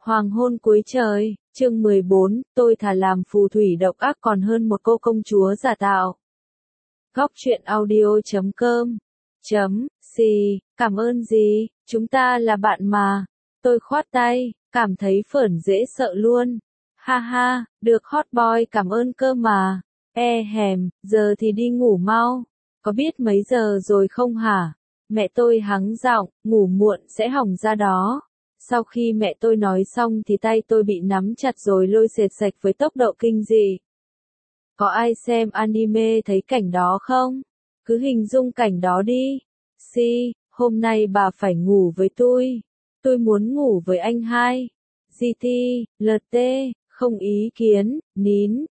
Hoàng hôn cuối trời, chương 14, tôi thà làm phù thủy độc ác còn hơn một cô công chúa giả tạo. Góc truyện audio.com Xì, cảm ơn gì, chúng ta là bạn mà. Tôi khoát tay, cảm thấy phởn dễ sợ luôn. Ha ha, được hot boy cảm ơn cơ mà. Hèm, giờ thì đi ngủ mau. Có biết mấy giờ rồi không hả? Mẹ tôi hắng giọng, ngủ muộn sẽ hỏng da đó. Sau khi mẹ tôi nói xong thì tay tôi bị nắm chặt rồi lôi sệt sạch với tốc độ kinh dị. Có ai xem anime thấy cảnh đó không? Cứ hình dung cảnh đó đi. Hôm nay bà phải ngủ với tôi. Tôi muốn ngủ với anh hai. GT, LT, không ý kiến, nín,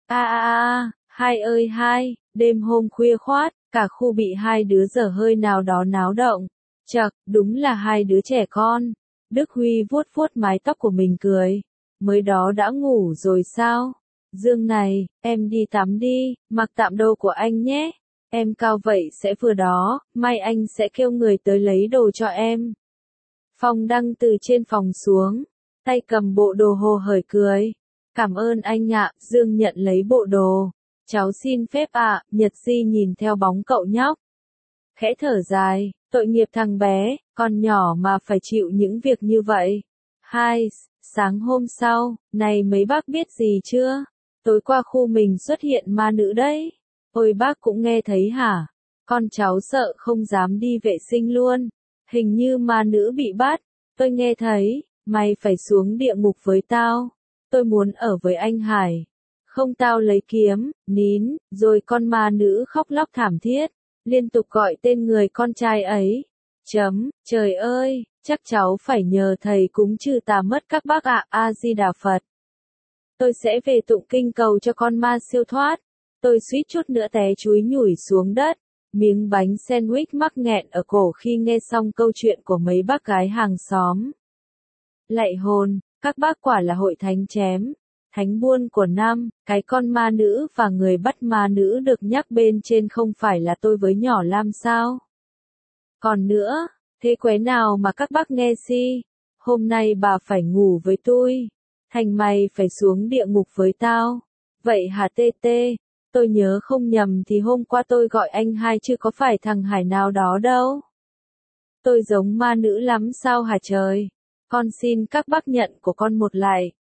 hai ơi hai, đêm hôm khuya khoát, cả khu bị hai đứa dở hơi nào đó náo động. Chậc, đúng là hai đứa trẻ con. Đức Huy vuốt vuốt mái tóc của mình cười. Mới đó đã ngủ rồi sao? Dương này, em đi tắm đi, mặc tạm đồ của anh nhé. Em cao vậy sẽ vừa đó, mai anh sẽ kêu người tới lấy đồ cho em. Phong Đăng từ trên phòng xuống, tay cầm bộ đồ hồ hởi cười. Cảm ơn anh ạ, Dương nhận lấy bộ đồ. Cháu xin phép ạ, Nhật Di nhìn theo bóng cậu nhóc. Khẽ thở dài, tội nghiệp thằng bé, con nhỏ mà phải chịu những việc như vậy. Sáng hôm sau, này mấy bác biết gì chưa? Tối qua khu mình xuất hiện ma nữ đấy. Ôi bác cũng nghe thấy hả? Con cháu sợ không dám đi vệ sinh luôn. Hình như ma nữ bị bắt. Tôi nghe thấy, mày phải xuống địa ngục với tao. Tôi muốn ở với anh Hải. Không tao lấy kiếm, nín, rồi con ma nữ khóc lóc thảm thiết. Liên tục gọi tên người con trai ấy. Trời ơi, chắc cháu phải nhờ thầy cúng trừ tà mất các bác ạ. A-di-đà Phật. Tôi sẽ về tụng kinh cầu cho con ma siêu thoát. Tôi suýt chút nữa té chúi nhủi xuống đất. Miếng bánh sandwich mắc nghẹn ở cổ khi nghe xong câu chuyện của mấy bác gái hàng xóm. Lạy hồn, các bác quả là hội thánh chém. Thánh buôn của năm, cái con ma nữ và người bắt ma nữ được nhắc bên trên không phải là tôi với nhỏ Lam sao? Còn nữa, thế quái nào mà các bác nghe si? Hôm nay bà phải ngủ với tôi. Thành mày phải xuống địa ngục với tao. Vậy hả TT? Tôi nhớ không nhầm thì hôm qua tôi gọi anh hai chứ có phải thằng Hải nào đó đâu. Tôi giống ma nữ lắm sao hả trời? Con xin các bác nhận của con một lại.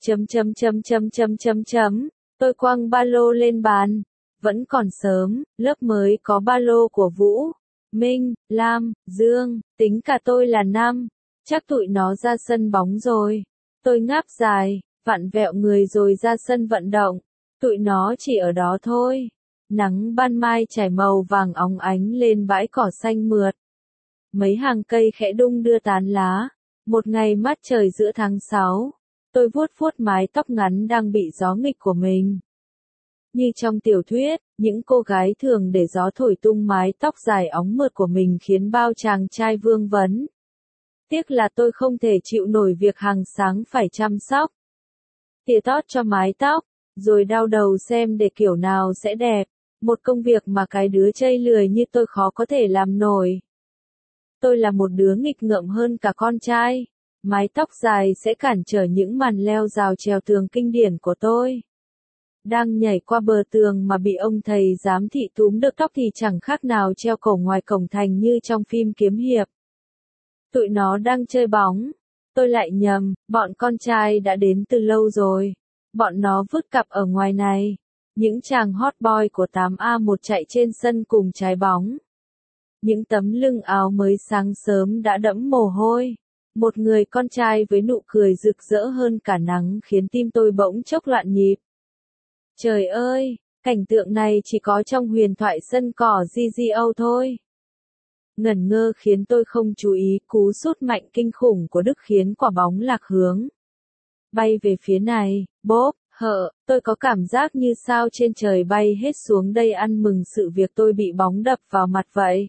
Tôi quăng ba lô lên bàn. Vẫn còn sớm, lớp mới có ba lô của Vũ, Minh, Lam, Dương, tính cả tôi là 5. Chắc tụi nó ra sân bóng rồi. Tôi ngáp dài, vặn vẹo người rồi ra sân vận động. Tụi nó chỉ ở đó thôi. Nắng ban mai trải màu vàng óng ánh lên bãi cỏ xanh mượt. Mấy hàng cây khẽ đung đưa tán lá. Một ngày mát trời giữa tháng 6. Tôi vuốt vuốt mái tóc ngắn đang bị gió nghịch của mình. Như trong tiểu thuyết, những cô gái thường để gió thổi tung mái tóc dài óng mượt của mình khiến bao chàng trai vương vấn. Tiếc là tôi không thể chịu nổi việc hàng sáng phải chăm sóc. Tỉa tót cho mái tóc, rồi đau đầu xem để kiểu nào sẽ đẹp. Một công việc mà cái đứa chây lười như tôi khó có thể làm nổi. Tôi là một đứa nghịch ngợm hơn cả con trai. Mái tóc dài sẽ cản trở những màn leo rào trèo tường kinh điển của tôi. Đang nhảy qua bờ tường mà bị ông thầy giám thị túm được tóc thì chẳng khác nào treo cổ ngoài cổng thành như trong phim kiếm hiệp. Tụi nó đang chơi bóng. Tôi lại nhầm, bọn con trai đã đến từ lâu rồi. Bọn nó vứt cặp ở ngoài này. Những chàng hot boy của 8A1 chạy trên sân cùng trái bóng. Những tấm lưng áo mới sáng sớm đã đẫm mồ hôi. Một người con trai với nụ cười rực rỡ hơn cả nắng khiến tim tôi bỗng chốc loạn nhịp. Trời ơi, cảnh tượng này chỉ có trong huyền thoại sân cỏ GGO thôi. Ngẩn ngơ khiến tôi không chú ý cú sút mạnh kinh khủng của Đức khiến quả bóng lạc hướng. Bay về phía này, bốp, tôi có cảm giác như sao trên trời bay hết xuống đây ăn mừng sự việc tôi bị bóng đập vào mặt vậy.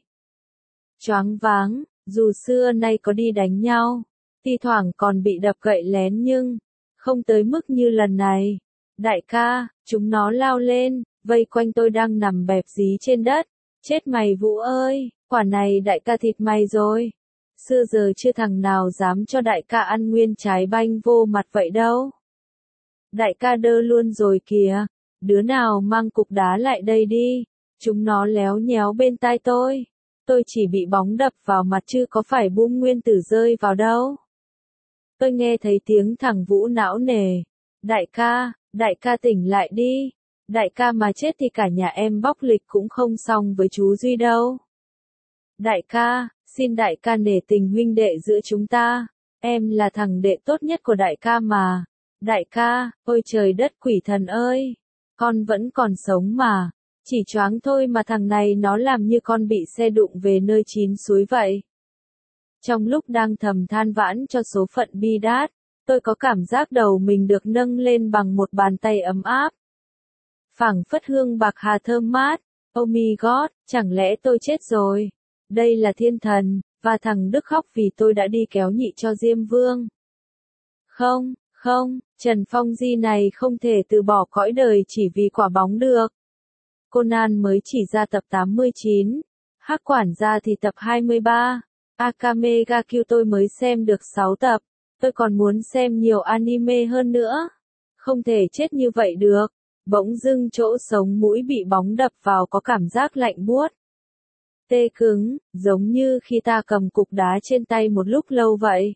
Choáng váng, dù xưa nay có đi đánh nhau, thi thoảng còn bị đập gậy lén nhưng không tới mức như lần này. Đại ca, chúng nó lao lên, vây quanh tôi đang nằm bẹp dí trên đất. Chết mày Vũ ơi, quả này đại ca thịt mày rồi. Xưa giờ chưa thằng nào dám cho đại ca ăn nguyên trái banh vô mặt vậy đâu. Đại ca đơ luôn rồi kìa, đứa nào mang cục đá lại đây đi, chúng nó léo nhéo bên tai tôi. Tôi chỉ bị bóng đập vào mặt chứ có phải bom nguyên tử rơi vào đâu. Tôi nghe thấy tiếng thằng Vũ não nề. Đại ca tỉnh lại đi. Đại ca mà chết thì cả nhà em bóc lịch cũng không xong với chú Duy đâu. Đại ca, xin đại ca nể tình huynh đệ giữa chúng ta. Em là thằng đệ tốt nhất của đại ca mà. Đại ca, ôi trời đất quỷ thần ơi. Con vẫn còn sống mà. Chỉ choáng thôi mà thằng này nó làm như con bị xe đụng về nơi chín suối vậy. Trong lúc đang thầm than vãn cho số phận bi đát, tôi có cảm giác đầu mình được nâng lên bằng một bàn tay ấm áp. Phảng phất hương bạc hà thơm mát. Oh my god, chẳng lẽ tôi chết rồi? Đây là thiên thần, và thằng Đức khóc vì tôi đã đi kéo nhị cho Diêm Vương. Không, Trần Phong Di này không thể từ bỏ cõi đời chỉ vì quả bóng được. Conan mới chỉ ra tập 89, Hắc quản gia thì tập 23, Akame ga Kill tôi mới xem được 6 tập, tôi còn muốn xem nhiều anime hơn nữa. Không thể chết như vậy được, bỗng dưng chỗ sống mũi bị bóng đập vào có cảm giác lạnh buốt. Tê cứng, giống như khi ta cầm cục đá trên tay một lúc lâu vậy.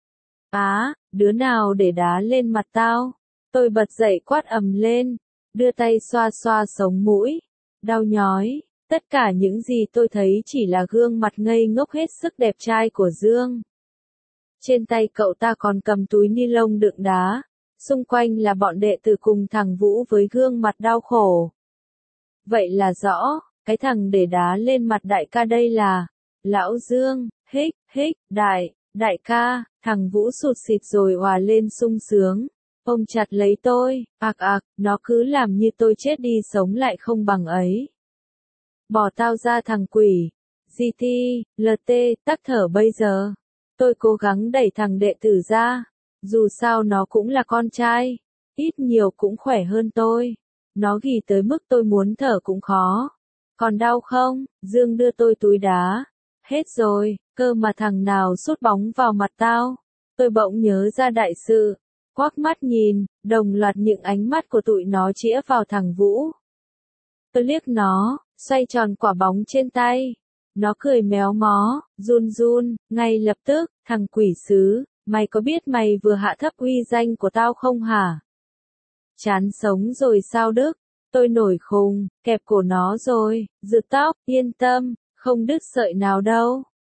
Đứa nào để đá lên mặt tao? Tôi bật dậy quát ầm lên, đưa tay xoa xoa sống mũi. Đau nhói, tất cả những gì tôi thấy chỉ là gương mặt ngây ngốc hết sức đẹp trai của Dương. Trên tay cậu ta còn cầm túi ni lông đựng đá, xung quanh là bọn đệ tử cùng thằng Vũ với gương mặt đau khổ. Vậy là rõ, cái thằng để đá lên mặt đại ca đây là Lão Dương. Hích, đại ca. Thằng Vũ sụt xịt rồi òa lên sung sướng, ôm chặt lấy tôi. Nó cứ làm như tôi chết đi sống lại không bằng ấy. Bỏ tao ra thằng quỷ. GT, LT, tắc thở bây giờ. Tôi cố gắng đẩy thằng đệ tử ra. Dù sao nó cũng là con trai, ít nhiều cũng khỏe hơn tôi. Nó ghì tới mức tôi muốn thở cũng khó. Còn đau không? Dương đưa tôi túi đá. Hết rồi, cơ mà thằng nào sút bóng vào mặt tao. Tôi bỗng nhớ ra đại sự. Quắc mắt nhìn, đồng loạt những ánh mắt của tụi nó chĩa vào thằng Vũ. Tôi liếc nó, xoay tròn quả bóng trên tay. Nó cười méo mó, run, ngay lập tức, thằng quỷ sứ, mày có biết mày vừa hạ thấp uy danh của tao không hả? Chán sống rồi sao Đức? Tôi nổi khùng, kẹp cổ nó rồi, rực tóc, yên tâm, không đứt sợi nào đâu.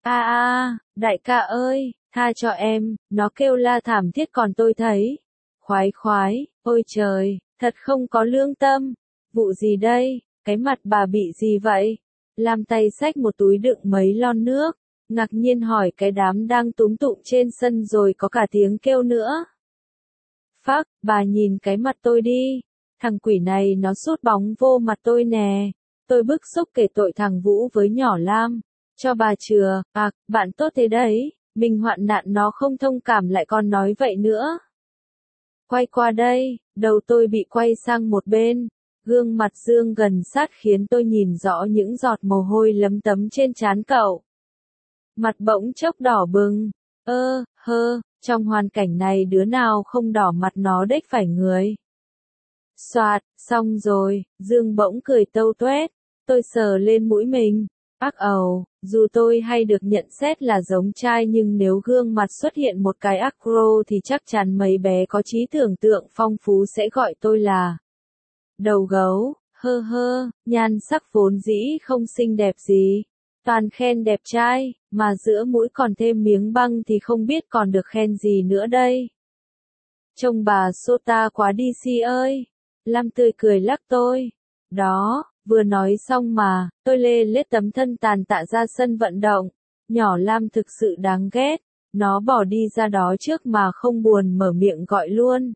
Đại ca ơi, tha cho em, nó kêu la thảm thiết còn tôi thấy. Khoái, ôi trời, thật không có lương tâm. Vụ gì đây, cái mặt bà bị gì vậy? Lam tay xách một túi đựng mấy lon nước, ngạc nhiên hỏi cái đám đang túm tụm trên sân rồi có cả tiếng kêu nữa. Phắc, bà nhìn cái mặt tôi đi, thằng quỷ này nó sút bóng vô mặt tôi nè. Tôi bức xúc kể tội thằng Vũ với nhỏ Lam, cho bà chừa. Bạn tốt thế đấy, mình hoạn nạn nó không thông cảm lại còn nói vậy nữa. Quay qua đây, đầu tôi bị quay sang một bên. Gương mặt Dương gần sát khiến tôi nhìn rõ những giọt mồ hôi lấm tấm trên trán cậu. Mặt bỗng chốc đỏ bừng. Trong hoàn cảnh này đứa nào không đỏ mặt nó đếch phải người. Soạt, xong rồi, Dương bỗng cười tâu tuét. Tôi sờ lên mũi mình. Dù tôi hay được nhận xét là giống trai nhưng nếu gương mặt xuất hiện một cái acro thì chắc chắn mấy bé có trí tưởng tượng phong phú sẽ gọi tôi là đầu gấu. Nhan sắc vốn dĩ không xinh đẹp gì, toàn khen đẹp trai, mà giữa mũi còn thêm miếng băng thì không biết còn được khen gì nữa đây. Trông bà Sota quá đi Si ơi. Lam tươi cười lắc tôi. Đó, vừa nói xong mà, tôi lê lết tấm thân tàn tạ ra sân vận động. Nhỏ Lam thực sự đáng ghét, nó bỏ đi ra đó trước mà không buồn mở miệng gọi luôn.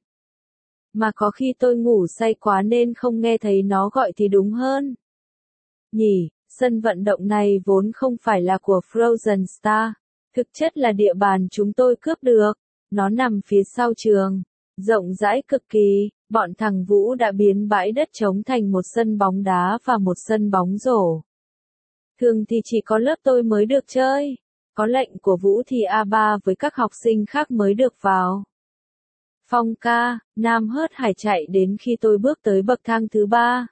Mà có khi tôi ngủ say quá nên không nghe thấy nó gọi thì đúng hơn. Nhỉ, sân vận động này vốn không phải là của Frozen Star, thực chất là địa bàn chúng tôi cướp được. Nó nằm phía sau trường, rộng rãi cực kỳ, bọn thằng Vũ đã biến bãi đất trống thành một sân bóng đá và một sân bóng rổ. Thường thì chỉ có lớp tôi mới được chơi, Có lệnh của Vũ thì A3 với các học sinh khác mới được vào. Phong ca, Nam hớt hải chạy đến khi tôi bước tới bậc thang thứ 3.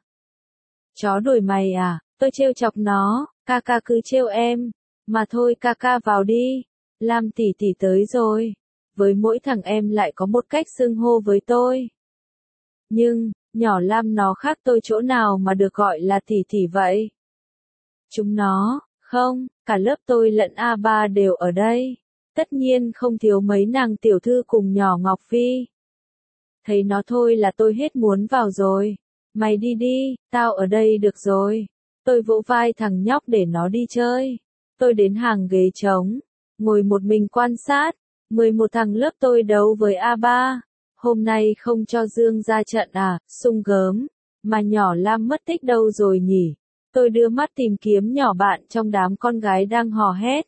Chó đuổi mày à, tôi trêu chọc nó, ca ca cứ trêu em. Mà thôi ca ca vào đi, Lam tỷ tỷ tới rồi. Với mỗi thằng em lại có một cách xưng hô với tôi. Nhưng, nhỏ Lam nó khác tôi chỗ nào mà được gọi là tỷ tỷ vậy? Chúng nó, không, cả lớp tôi lẫn A3 đều ở đây. Tất nhiên không thiếu mấy nàng tiểu thư cùng nhỏ Ngọc Phi. Thấy nó thôi là tôi hết muốn vào rồi. Mày đi đi, tao ở đây được rồi. Tôi vỗ vai thằng nhóc để nó đi chơi. Tôi đến hàng ghế trống, ngồi một mình quan sát. 11 thằng lớp tôi đấu với A3. Hôm nay không cho Dương ra trận à, sung gớm. Mà nhỏ Lam mất tích đâu rồi nhỉ? Tôi đưa mắt tìm kiếm nhỏ bạn trong đám con gái đang hò hét.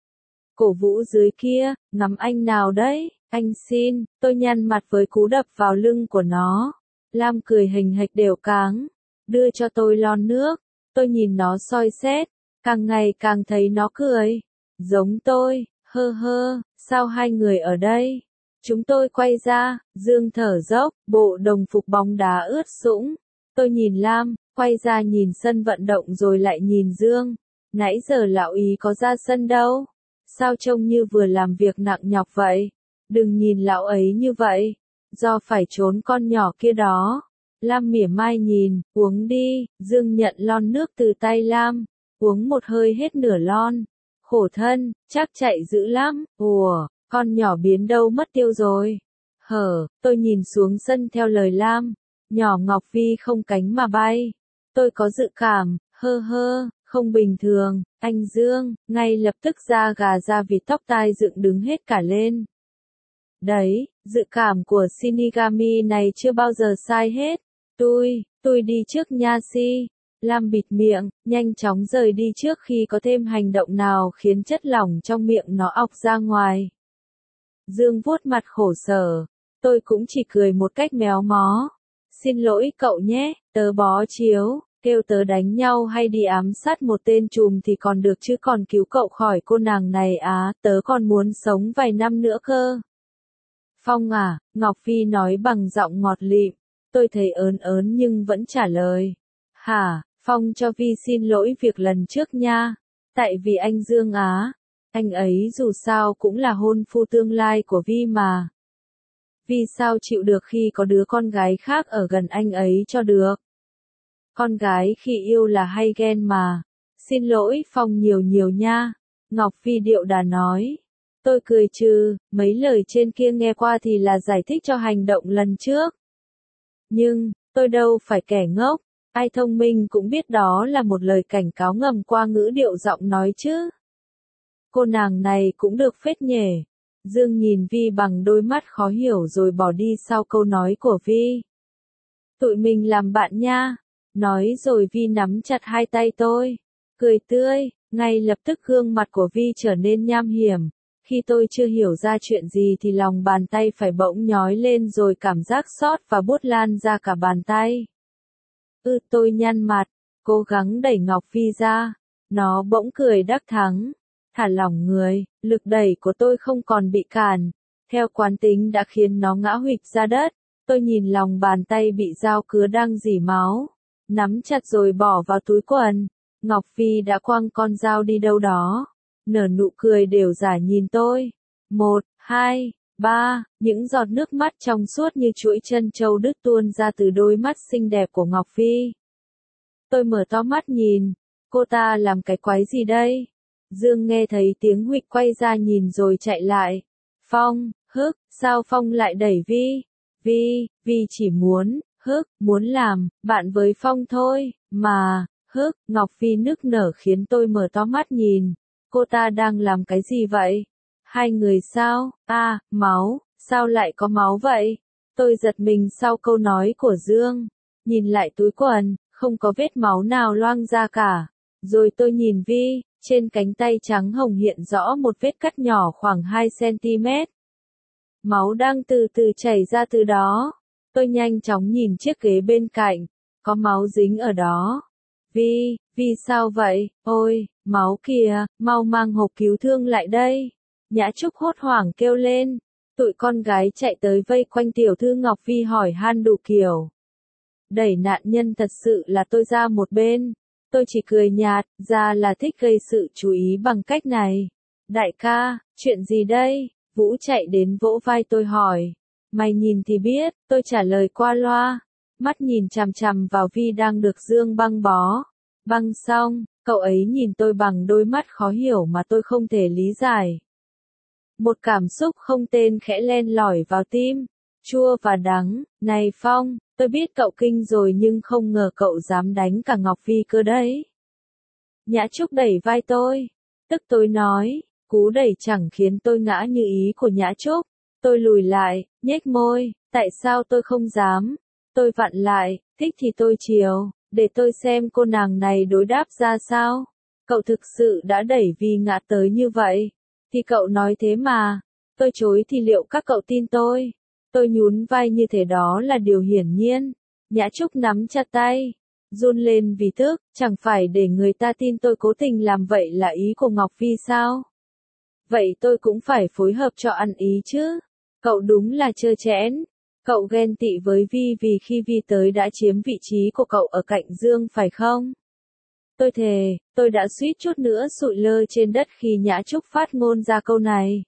Cổ Vũ dưới kia, ngắm anh nào đấy, anh xin, tôi nhăn mặt với cú đập vào lưng của nó. Lam cười hình hạch đều cáng, đưa cho tôi lon nước, tôi nhìn nó soi xét, càng ngày càng thấy nó cười. Giống tôi, hơ hơ, sao hai người ở đây? Chúng tôi quay ra, Dương thở dốc, bộ đồng phục bóng đá ướt sũng. Tôi nhìn Lam, quay ra nhìn sân vận động rồi lại nhìn Dương. Nãy giờ lão ý có ra sân đâu? Sao trông như vừa làm việc nặng nhọc vậy? Đừng nhìn lão ấy như vậy. Do phải trốn con nhỏ kia đó. Lam mỉa mai nhìn, uống đi. Dương nhận lon nước từ tay Lam. Uống một hơi hết nửa lon. Khổ thân, chắc chạy dữ lắm. Ủa, con nhỏ biến đâu mất tiêu rồi. Tôi nhìn xuống sân theo lời Lam. Nhỏ Ngọc Vi không cánh mà bay. Tôi có dự cảm, hơ hơ, không bình thường. Anh Dương, ngay lập tức da gà da vịt tóc tai dựng đứng hết cả lên. Đấy, dự cảm của Shinigami này chưa bao giờ sai hết. Tôi đi trước nha si. Lam bịt miệng, nhanh chóng rời đi trước khi có thêm hành động nào khiến chất lỏng trong miệng nó ọc ra ngoài. Dương vuốt mặt khổ sở. Tôi cũng chỉ cười một cách méo mó. Xin lỗi cậu nhé, tớ bó chiếu, kêu tớ đánh nhau hay đi ám sát một tên trùm thì còn được chứ còn cứu cậu khỏi cô nàng này á, tớ còn muốn sống vài năm nữa cơ. Phong à, Ngọc Phi nói bằng giọng ngọt lịm, tôi thấy ớn ớn nhưng vẫn trả lời. Hả, Phong cho Vi xin lỗi việc lần trước nha, tại vì anh Dương á, anh ấy dù sao cũng là hôn phu tương lai của Vi mà. Vì sao chịu được khi có đứa con gái khác ở gần anh ấy cho được? Con gái khi yêu là hay ghen mà. Xin lỗi Phong nhiều nhiều nha. Ngọc Phi điệu đà nói. Tôi cười trừ, mấy lời trên kia nghe qua thì là giải thích cho hành động lần trước. Nhưng, tôi đâu phải kẻ ngốc. Ai thông minh cũng biết đó là một lời cảnh cáo ngầm qua ngữ điệu giọng nói chứ. Cô nàng này cũng được phết nhỉ. Dương nhìn Vi bằng đôi mắt khó hiểu rồi bỏ đi sau câu nói của Vi. Tụi mình làm bạn nha. Nói rồi Vi nắm chặt hai tay tôi. Cười tươi, ngay lập tức gương mặt của Vi trở nên nham hiểm. Khi tôi chưa hiểu ra chuyện gì thì lòng bàn tay phải bỗng nhói lên rồi cảm giác xót và buốt lan ra cả bàn tay. Tôi nhăn mặt, cố gắng đẩy Ngọc Vi ra. Nó bỗng cười đắc thắng. Thả lỏng người, lực đẩy của tôi không còn bị cản. Theo quán tính đã khiến nó ngã huỵch ra đất. Tôi nhìn lòng bàn tay bị dao cứa đang rỉ máu. Nắm chặt rồi bỏ vào túi quần. Ngọc Phi đã quăng con dao đi đâu đó. Nở nụ cười đều giả nhìn tôi. 1, 2, 3, những giọt nước mắt trong suốt như chuỗi chân châu đứt tuôn ra từ đôi mắt xinh đẹp của Ngọc Phi. Tôi mở to mắt nhìn. Cô ta làm cái quái gì đây? Dương nghe thấy tiếng huỵch quay ra nhìn rồi chạy lại. Phong, sao Phong lại đẩy Vi? Vi chỉ muốn, muốn làm, bạn với Phong thôi, mà, Ngọc Phi nức nở khiến tôi mở to mắt nhìn. Cô ta đang làm cái gì vậy? Hai người sao? Máu, sao lại có máu vậy? Tôi giật mình sau câu nói của Dương. Nhìn lại túi quần, không có vết máu nào loang ra cả. Rồi tôi nhìn Vi, trên cánh tay trắng hồng hiện rõ một vết cắt nhỏ khoảng 2 cm. Máu đang từ từ chảy ra từ đó. Tôi nhanh chóng nhìn chiếc ghế bên cạnh, có máu dính ở đó. Vi sao vậy, ôi, máu kìa, mau mang hộp cứu thương lại đây. Nhã Trúc hốt hoảng kêu lên. Tụi con gái chạy tới vây quanh tiểu thư Ngọc Vi hỏi han đủ kiểu. Đẩy nạn nhân thật sự là tôi ra một bên. Tôi chỉ cười nhạt, ra là thích gây sự chú ý bằng cách này. Đại ca, chuyện gì đây? Vũ chạy đến vỗ vai tôi hỏi. Mày nhìn thì biết, tôi trả lời qua loa. Mắt nhìn chằm chằm vào Vi đang được Dương băng bó. Băng xong, cậu ấy nhìn tôi bằng đôi mắt khó hiểu mà tôi không thể lý giải. Một cảm xúc không tên khẽ len lỏi vào tim, chua và đắng. Này Phong, tôi biết cậu kinh rồi nhưng không ngờ cậu dám đánh cả Ngọc Vi cơ đấy. Nhã Trúc đẩy vai tôi, tức tối nói, cú đẩy chẳng khiến tôi ngã như ý của Nhã Trúc. Tôi lùi lại, nhếch môi, tại sao tôi không dám? Tôi vặn lại, thích thì tôi chiều, để tôi xem cô nàng này đối đáp ra sao. Cậu thực sự đã đẩy Vi ngã tới như vậy. Thì cậu nói thế mà. Tôi chối thì liệu các cậu tin tôi? Tôi nhún vai như thế đó là điều hiển nhiên. Nhã Trúc nắm chặt tay, run lên vì tức, chẳng phải để người ta tin tôi cố tình làm vậy là ý của Ngọc Vi sao? Vậy tôi cũng phải phối hợp cho ăn ý chứ. Cậu đúng là trơ trẽn. Cậu ghen tị với Vi vì khi Vi tới đã chiếm vị trí của cậu ở cạnh Dương phải không? Tôi thề, tôi đã suýt chút nữa sụi lơ trên đất khi Nhã Trúc phát ngôn ra câu này.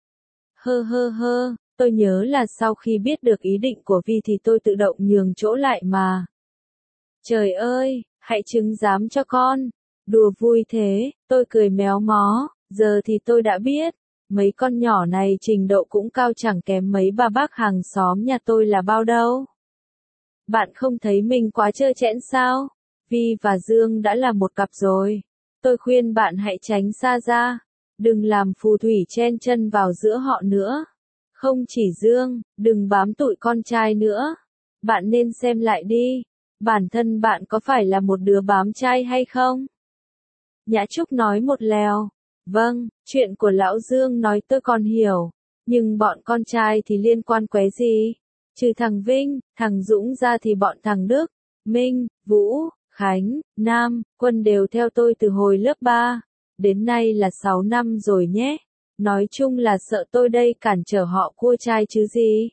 Hơ, tôi nhớ là sau khi biết được ý định của Vi thì tôi tự động nhường chỗ lại mà. Trời ơi, hãy chứng giám cho con. Đùa vui thế, tôi cười méo mó, giờ thì tôi đã biết. Mấy con nhỏ này trình độ cũng cao chẳng kém mấy bà bác hàng xóm nhà tôi là bao đâu. Bạn không thấy mình quá trơ trẽn sao? Vi và Dương đã là một cặp rồi. Tôi khuyên bạn hãy tránh xa ra. Đừng làm phù thủy chen chân vào giữa họ nữa. Không chỉ Dương, đừng bám tụi con trai nữa. Bạn nên xem lại đi. Bản thân bạn có phải là một đứa bám trai hay không? Nhã Trúc nói một lèo. Vâng, chuyện của lão Dương nói tôi còn hiểu. Nhưng bọn con trai thì liên quan qué gì? Trừ thằng Vinh, thằng Dũng ra thì bọn thằng Đức, Minh, Vũ, Khánh, Nam, Quân đều theo tôi từ hồi lớp 3. Đến nay là 6 năm rồi nhé. Nói chung là sợ tôi đây cản trở họ cua trai chứ gì.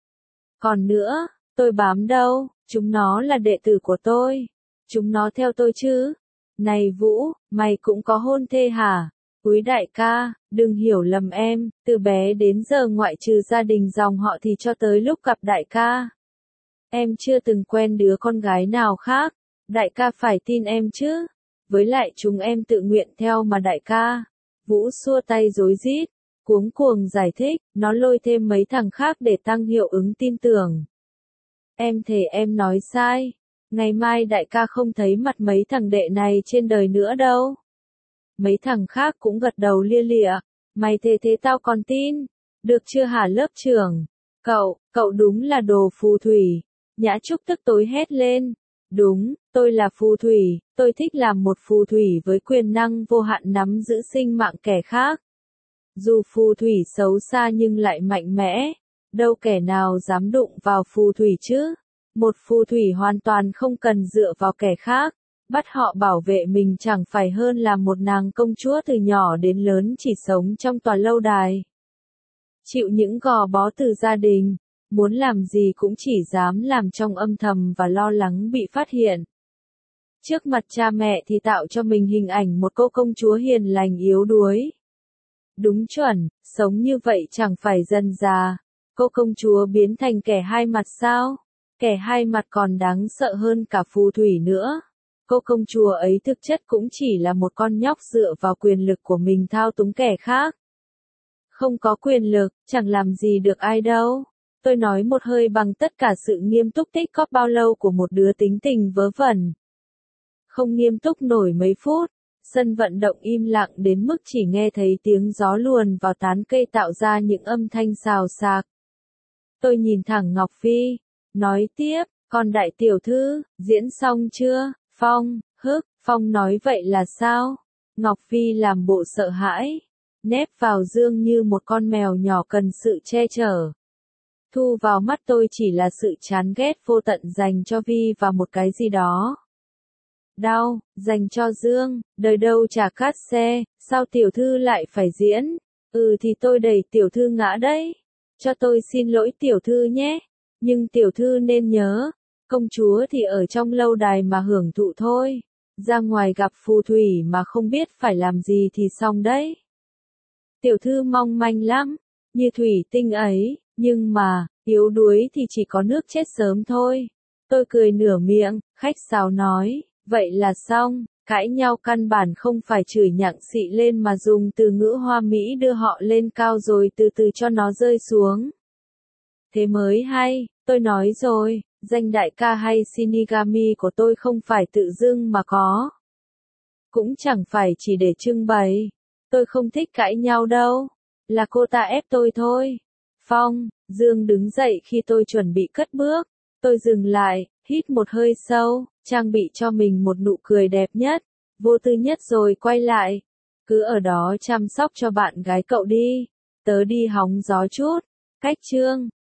Còn nữa, tôi bám đâu, chúng nó là đệ tử của tôi. Chúng nó theo tôi chứ. Này Vũ, mày cũng có hôn thê hả? Úi đại ca, đừng hiểu lầm em, từ bé đến giờ ngoại trừ gia đình dòng họ thì cho tới lúc gặp đại ca. Em chưa từng quen đứa con gái nào khác, đại ca phải tin em chứ. Với lại chúng em tự nguyện theo mà đại ca. Vũ xua tay rối rít, cuống cuồng giải thích, nó lôi thêm mấy thằng khác để tăng hiệu ứng tin tưởng. Em thề em nói sai, ngày mai đại ca không thấy mặt mấy thằng đệ này trên đời nữa đâu. Mấy thằng khác cũng gật đầu lia lịa, mày thề thế tao còn tin, được chưa hả lớp trưởng? Cậu đúng là đồ phù thủy. Nhã Trúc tức tối hét lên. Đúng, tôi là phù thủy, tôi thích làm một phù thủy với quyền năng vô hạn nắm giữ sinh mạng kẻ khác. Dù phù thủy xấu xa nhưng lại mạnh mẽ, đâu kẻ nào dám đụng vào phù thủy chứ. Một phù thủy hoàn toàn không cần dựa vào kẻ khác, bắt họ bảo vệ mình chẳng phải hơn là một nàng công chúa từ nhỏ đến lớn chỉ sống trong tòa lâu đài. Chịu những gò bó từ gia đình, muốn làm gì cũng chỉ dám làm trong âm thầm và lo lắng bị phát hiện. Trước mặt cha mẹ thì tạo cho mình hình ảnh một cô công chúa hiền lành yếu đuối. Đúng chuẩn, sống như vậy chẳng phải dần già, cô công chúa biến thành kẻ hai mặt sao? Kẻ hai mặt còn đáng sợ hơn cả phù thủy nữa. Cô công chúa ấy thực chất cũng chỉ là một con nhóc dựa vào quyền lực của mình thao túng kẻ khác. Không có quyền lực, chẳng làm gì được ai đâu. Tôi nói một hơi bằng tất cả sự nghiêm túc tích cóp bao lâu của một đứa tính tình vớ vẩn. Không nghiêm túc nổi mấy phút, sân vận động im lặng đến mức chỉ nghe thấy tiếng gió luồn vào tán cây tạo ra những âm thanh xào xạc. Tôi nhìn thẳng Ngọc Phi, nói tiếp, con đại tiểu thư, diễn xong chưa? Phong nói vậy là sao? Ngọc Phi làm bộ sợ hãi, nép vào Dương như một con mèo nhỏ cần sự che chở. Thu vào mắt tôi chỉ là sự chán ghét vô tận dành cho Vi và một cái gì đó. Đau, dành cho Dương, đời đâu chả cát xe, sao tiểu thư lại phải diễn? Thì tôi đẩy tiểu thư ngã đấy. Cho tôi xin lỗi tiểu thư nhé. Nhưng tiểu thư nên nhớ, công chúa thì ở trong lâu đài mà hưởng thụ thôi. Ra ngoài gặp phù thủy mà không biết phải làm gì thì xong đấy. Tiểu thư mong manh lắm, như thủy tinh ấy, nhưng mà, yếu đuối thì chỉ có nước chết sớm thôi. Tôi cười nửa miệng, khách sáo nói, vậy là xong, cãi nhau căn bản không phải chửi nhặng xị lên mà dùng từ ngữ hoa mỹ đưa họ lên cao rồi từ từ cho nó rơi xuống. Thế mới hay, tôi nói rồi, danh đại ca hay Shinigami của tôi không phải tự dưng mà có. Cũng chẳng phải chỉ để trưng bày. Tôi không thích cãi nhau đâu. Là cô ta ép tôi thôi. Phong, Dương đứng dậy khi tôi chuẩn bị cất bước. Tôi dừng lại, hít một hơi sâu, trang bị cho mình một nụ cười đẹp nhất, vô tư nhất rồi quay lại. Cứ ở đó chăm sóc cho bạn gái cậu đi. Tớ đi hóng gió chút. Cách chương.